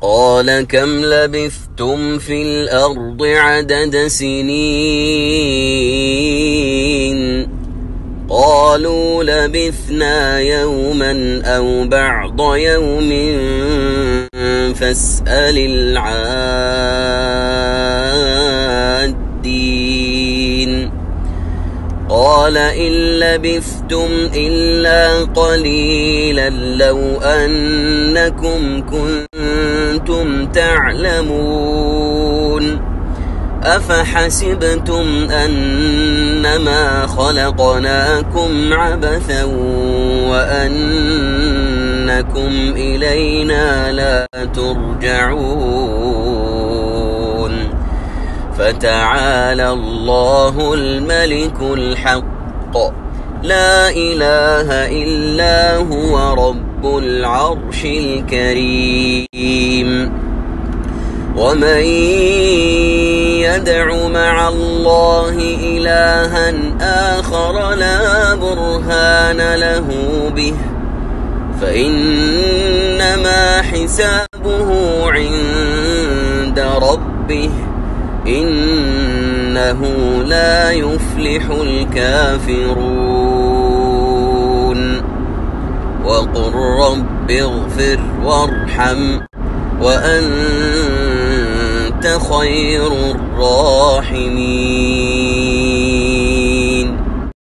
قال كم لبثتم في الأرض عدد سنين قالوا لبثنا يوما أو بعض يوم فاسأل العادين قال إن لبثتم إلا قليلا لو أنكم كنتم تعلمون أفحسبتم أنما خلقناكم عبثا وأنكم إلينا لا ترجعون فتعالى الله الملك الحق لا إله إلا هو رب العرش الكريم ومن يدع مع الله إلها آخر لا برهان له به فإنما حسابه عند ربه إنه لا يفلح الكافرون وقل رب اغفر وارحم وأنت خير الراحمين